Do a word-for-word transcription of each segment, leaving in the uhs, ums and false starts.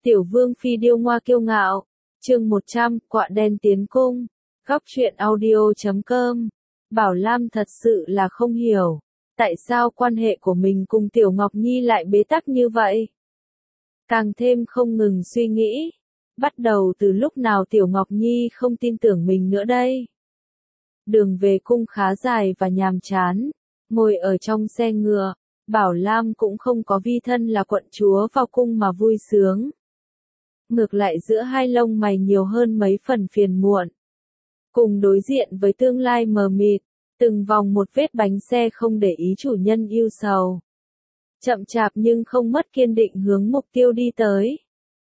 Tiểu vương phi điêu ngoa kiêu ngạo, chương một trăm, quạ đen tiến cung, góc truyện audio chấm com. Bảo Lam thật sự là không hiểu, tại sao quan hệ của mình cùng Tiểu Ngọc Nhi lại bế tắc như vậy. Càng thêm không ngừng suy nghĩ, bắt đầu từ lúc nào Tiểu Ngọc Nhi không tin tưởng mình nữa đây. Đường về cung khá dài và nhàm chán, ngồi ở trong xe ngựa, Bảo Lam cũng không có vi thân là quận chúa vào cung mà vui sướng. Ngược lại giữa hai lông mày nhiều hơn mấy phần phiền muộn. Cùng đối diện với tương lai mờ mịt, từng vòng một vết bánh xe không để ý chủ nhân yêu sầu. Chậm chạp nhưng không mất kiên định hướng mục tiêu đi tới.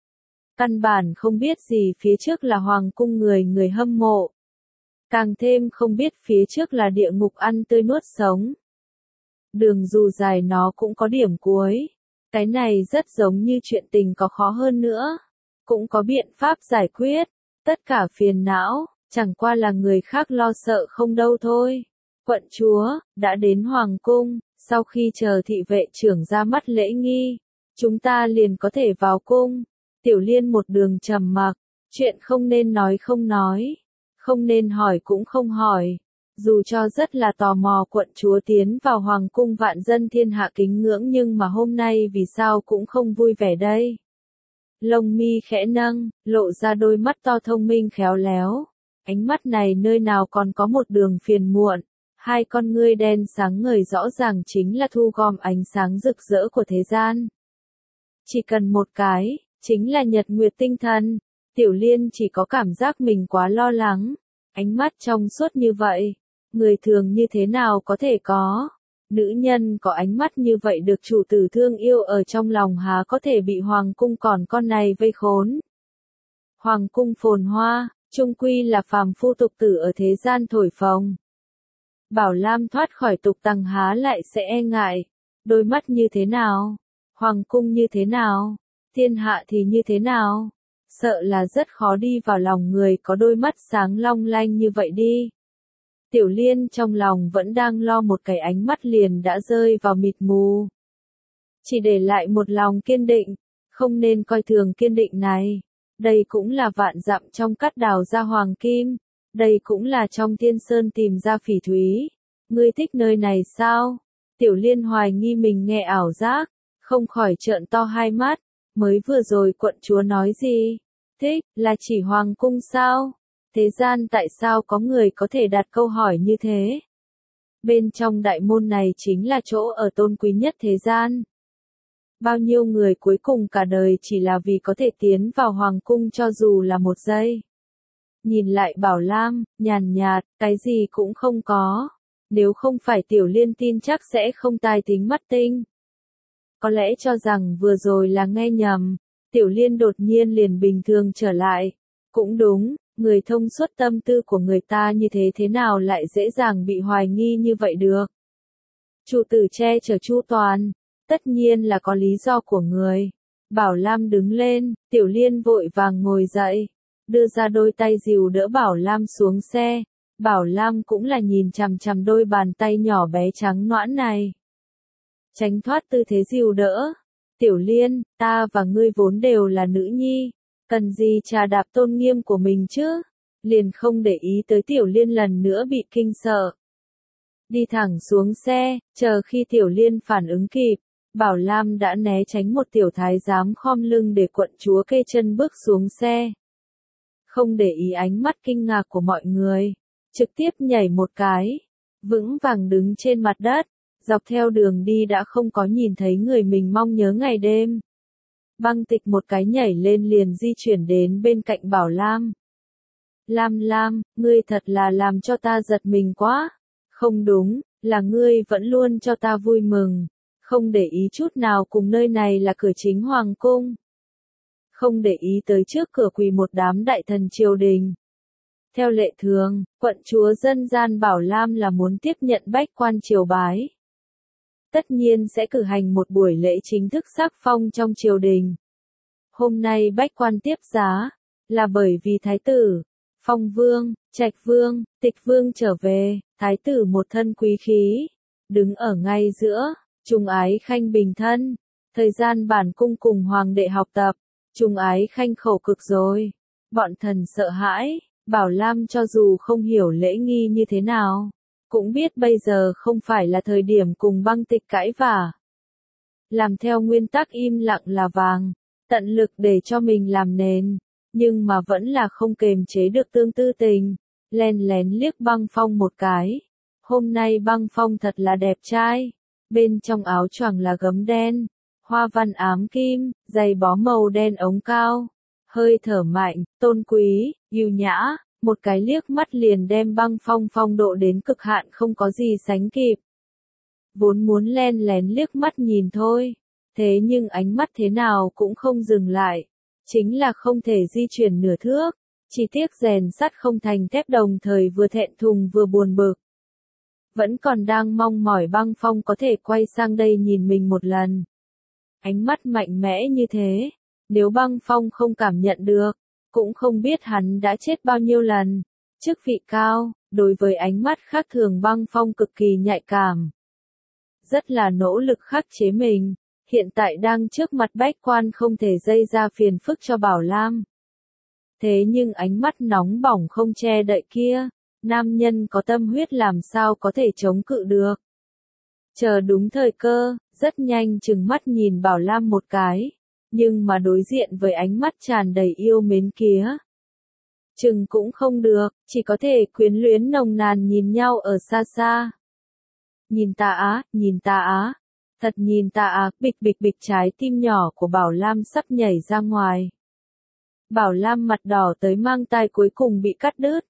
Căn bản không biết gì phía trước là hoàng cung người người hâm mộ. Càng thêm không biết phía trước là địa ngục ăn tươi nuốt sống. Đường dù dài nó cũng có điểm cuối. Cái này rất giống như chuyện tình có khó hơn nữa. Cũng có biện pháp giải quyết. Tất cả phiền não, chẳng qua là người khác lo sợ không đâu thôi. Quận chúa, đã đến hoàng cung, sau khi chờ thị vệ trưởng ra mắt lễ nghi, chúng ta liền có thể vào cung. Tiểu Liên một đường trầm mặc, chuyện không nên nói không nói, không nên hỏi cũng không hỏi. Dù cho rất là tò mò quận chúa tiến vào hoàng cung vạn dân thiên hạ kính ngưỡng nhưng mà hôm nay vì sao cũng không vui vẻ đây. Lông mi khẽ nâng, lộ ra đôi mắt to thông minh khéo léo. Ánh mắt này nơi nào còn có một đường phiền muộn. Hai con ngươi đen sáng ngời rõ ràng chính là thu gom ánh sáng rực rỡ của thế gian. Chỉ cần một cái, chính là nhật nguyệt tinh thần. Tiểu Liên chỉ có cảm giác mình quá lo lắng. Ánh mắt trong suốt như vậy, người thường như thế nào có thể có. Nữ nhân có ánh mắt như vậy được chủ tử thương yêu ở trong lòng há có thể bị hoàng cung còn con này vây khốn. Hoàng cung phồn hoa, chung quy là phàm phu tục tử ở thế gian thổi phồng. Bảo Lam thoát khỏi tục tằng há lại sẽ e ngại. Đôi mắt như thế nào? Hoàng cung như thế nào? Thiên hạ thì như thế nào? Sợ là rất khó đi vào lòng người có đôi mắt sáng long lanh như vậy đi. Tiểu Liên trong lòng vẫn đang lo một cái ánh mắt liền đã rơi vào mịt mù. Chỉ để lại một lòng kiên định, không nên coi thường kiên định này. Đây cũng là vạn dặm trong cát đào ra hoàng kim, đây cũng là trong thiên sơn tìm ra phỉ thúy. Ngươi thích nơi này sao? Tiểu Liên hoài nghi mình nghe ảo giác, không khỏi trợn to hai mắt. Mới vừa rồi quận chúa nói gì? Thích, là chỉ hoàng cung sao? Thế gian tại sao có người có thể đặt câu hỏi như thế? Bên trong đại môn này chính là chỗ ở tôn quý nhất thế gian. Bao nhiêu người cuối cùng cả đời chỉ là vì có thể tiến vào hoàng cung cho dù là một giây. Nhìn lại Bảo Lam, nhàn nhạt, cái gì cũng không có. Nếu không phải Tiểu Liên tin chắc sẽ không tai tính mắt tinh. Có lẽ cho rằng vừa rồi là nghe nhầm. Tiểu Liên đột nhiên liền bình thường trở lại. Cũng đúng. Người thông suốt tâm tư của người ta như thế thế nào lại dễ dàng bị hoài nghi như vậy được. Chủ tử che chở chu toàn, tất nhiên là có lý do của người. Bảo Lam đứng lên, Tiểu Liên vội vàng ngồi dậy, đưa ra đôi tay dìu đỡ Bảo Lam xuống xe. Bảo Lam cũng là nhìn chằm chằm đôi bàn tay nhỏ bé trắng nõn này. Tránh thoát tư thế dìu đỡ. Tiểu Liên, ta và ngươi vốn đều là nữ nhi. Cần gì trà đạp tôn nghiêm của mình chứ? Liền không để ý tới Tiểu Liên lần nữa bị kinh sợ. Đi thẳng xuống xe, chờ khi Tiểu Liên phản ứng kịp, Bảo Lam đã né tránh một tiểu thái giám khom lưng để quận chúa kê chân bước xuống xe. Không để ý ánh mắt kinh ngạc của mọi người, trực tiếp nhảy một cái, vững vàng đứng trên mặt đất, dọc theo đường đi đã không có nhìn thấy người mình mong nhớ ngày đêm. Băng Tịch một cái nhảy lên liền di chuyển đến bên cạnh Bảo Lam. Lam Lam, ngươi thật là làm cho ta giật mình quá. Không đúng, là ngươi vẫn luôn cho ta vui mừng. Không để ý chút nào cùng nơi này là cửa chính hoàng cung. Không để ý tới trước cửa quỳ một đám đại thần triều đình. Theo lệ thường, quận chúa dân gian Bảo Lam là muốn tiếp nhận bách quan triều bái. Tất nhiên sẽ cử hành một buổi lễ chính thức sắc phong trong triều đình. Hôm nay bách quan tiếp giá, là bởi vì thái tử, phong vương, trạch vương, tịch vương trở về, thái tử một thân quý khí, đứng ở ngay giữa, trung ái khanh bình thân, thời gian bản cung cùng hoàng đệ học tập, Trung ái khanh khẩu cực rồi. Bọn thần sợ hãi, Bảo Lam cho dù không hiểu lễ nghi như thế nào, cũng biết bây giờ không phải là thời điểm cùng Băng Tịch cãi vả. Làm theo nguyên tắc im lặng là vàng, tận lực để cho mình làm nền, nhưng mà vẫn là không kềm chế được tương tư tình, len lén liếc Băng Phong một cái. Hôm nay Băng Phong thật là đẹp trai, bên trong áo choàng là gấm đen, hoa văn ám kim, giày bó màu đen ống cao, hơi thở mạnh, tôn quý, yêu nhã, một cái liếc mắt liền đem Băng Phong phong độ đến cực hạn không có gì sánh kịp. Vốn muốn len lén liếc mắt nhìn thôi, thế nhưng ánh mắt thế nào cũng không dừng lại, chính là không thể di chuyển nửa thước, chỉ tiếc rèn sắt không thành thép, đồng thời vừa thẹn thùng vừa buồn bực. Vẫn còn đang mong mỏi Băng Phong có thể quay sang đây nhìn mình một lần. Ánh mắt mạnh mẽ như thế, nếu Băng Phong không cảm nhận được, cũng không biết hắn đã chết bao nhiêu lần. Chức vị cao, đối với ánh mắt khác thường Băng Phong cực kỳ nhạy cảm. Rất là nỗ lực khắc chế mình, hiện tại đang trước mặt bách quan không thể gây ra phiền phức cho Bảo Lam. Thế nhưng ánh mắt nóng bỏng không che đậy kia, nam nhân có tâm huyết làm sao có thể chống cự được. Chờ đúng thời cơ, rất nhanh trừng mắt nhìn Bảo Lam một cái, nhưng mà đối diện với ánh mắt tràn đầy yêu mến kia. Chừng cũng không được, chỉ có thể quyến luyến nồng nàn nhìn nhau ở xa xa. Nhìn ta á, nhìn ta á, thật nhìn ta á, bịch bịch bịch, trái tim nhỏ của Bảo Lam sắp nhảy ra ngoài. Bảo Lam mặt đỏ tới mang tai cuối cùng bị cắt đứt.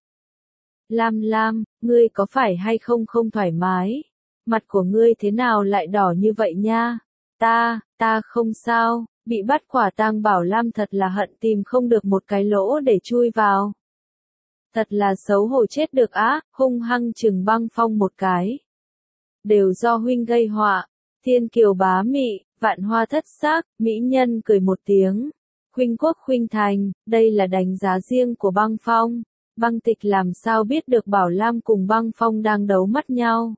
Lam Lam, ngươi có phải hay không không thoải mái? Mặt của ngươi thế nào lại đỏ như vậy nha? Ta, ta không sao, bị bắt quả tang. Bảo Lam thật là hận tìm không được một cái lỗ để chui vào. Thật là xấu hổ chết được á, hung hăng chừng Băng Phong một cái. Đều do huynh gây họa, thiên kiều bá mị, vạn hoa thất xác, mỹ nhân cười một tiếng. Khuynh quốc khuynh thành, đây là đánh giá riêng của Băng Phong. Băng Tịch làm sao biết được Bảo Lam cùng Băng Phong đang đấu mắt nhau.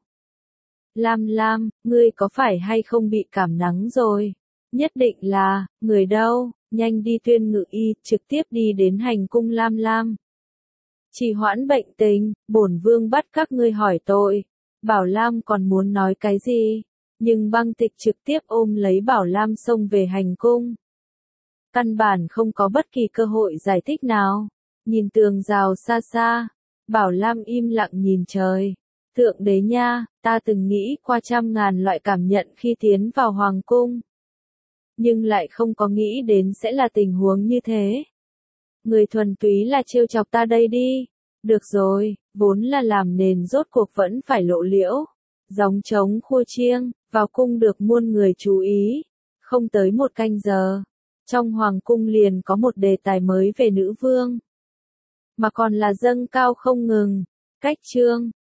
Lam Lam, ngươi có phải hay không bị cảm nắng rồi? Nhất định là, người đâu, nhanh đi Tuyên Ngự Y, trực tiếp đi đến hành cung Lam Lam. Trì hoãn bệnh tình, bổn vương bắt các ngươi hỏi tội. Bảo Lam còn muốn nói cái gì, nhưng Băng Tịch trực tiếp ôm lấy Bảo Lam xông về hành cung. Căn bản không có bất kỳ cơ hội giải thích nào. Nhìn tường rào xa xa, Bảo Lam im lặng nhìn trời. Thượng đế nha, ta từng nghĩ qua trăm ngàn loại cảm nhận khi tiến vào hoàng cung. Nhưng lại không có nghĩ đến sẽ là tình huống như thế. Người thuần túy là trêu chọc ta đây đi. Được rồi, vốn là làm nền rốt cuộc vẫn phải lộ liễu. Gióng trống khua chiêng, vào cung được muôn người chú ý. Không tới một canh giờ, trong hoàng cung liền có một đề tài mới về nữ vương. Mà còn là dâng cao không ngừng. Cách chương